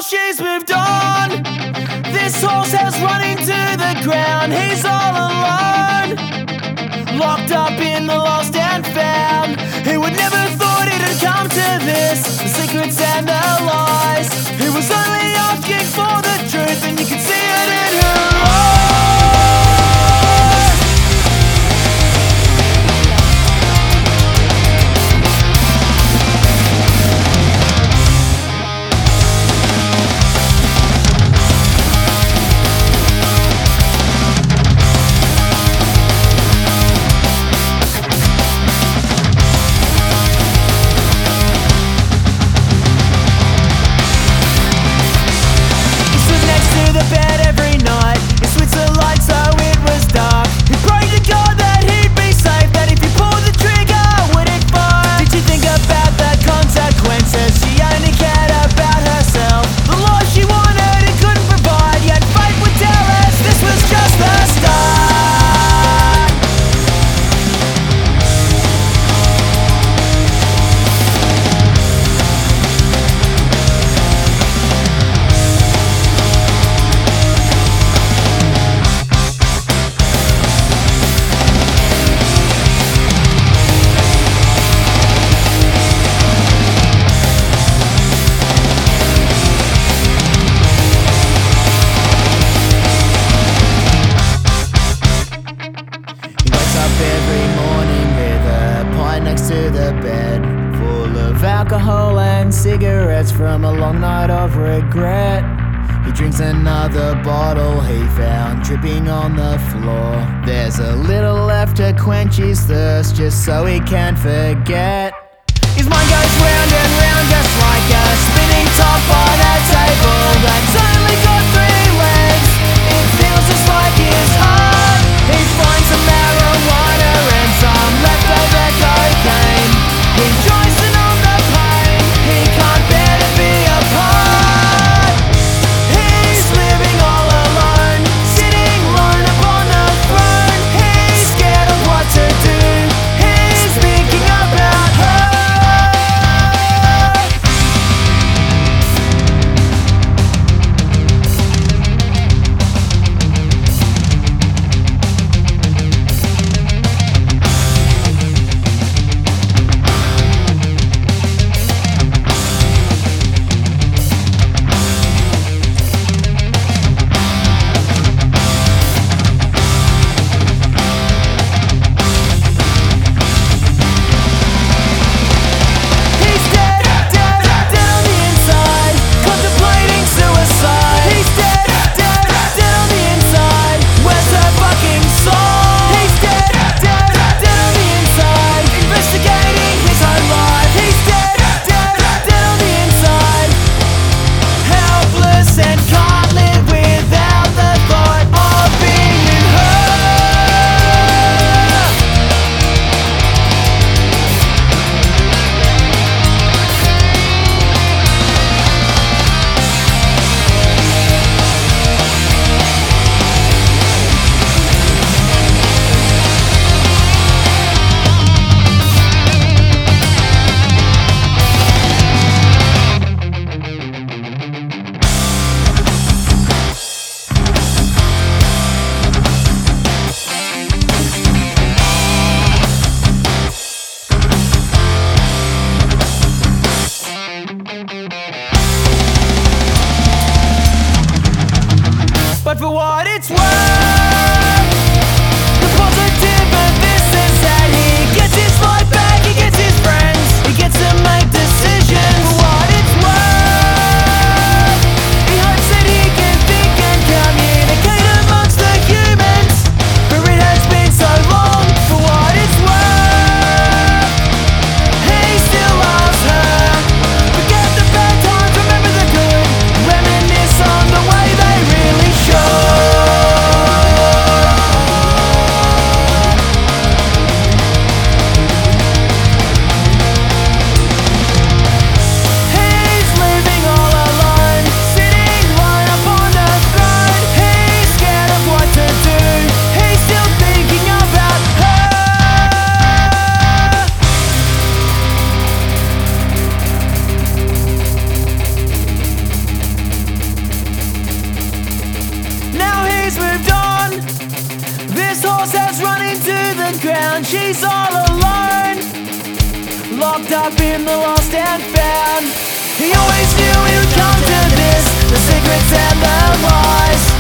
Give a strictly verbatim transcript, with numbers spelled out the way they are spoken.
she's moved on. This horse has run into the ground. He's all alone, locked up in the lost and found. He would never thought it had come to this, the secrets and the lies. He was only asking for the truth, and you could see it in her eyes. To the bed, full of alcohol and cigarettes from a long night of regret. He drinks another bottle he found dripping on the floor. There's a little left to quench his thirst, just so he can't forget. His mind goes round and round just like a spinning top on a table that's only got three legs. It feels just like his heart. He finds some marijuana and some leftover cocaine. He joins in on the pain. He can't bear to be apart. He's living all alone, sitting alone upon the throne. He's scared of what to do. He's thinking about her. But for what it's worth, the positive of this is that he gets his life back, he gets his friends, he gets to make decisions. For what it's worth, he hopes that he can think and communicate amongst the humans, for it has been so long. For what it's worth, he still loves her. Forget the bad times, remember the good, reminisce on the way they really should. town, she's all alone, locked up in the lost and found. He always knew he would come to this, the secrets and the lies.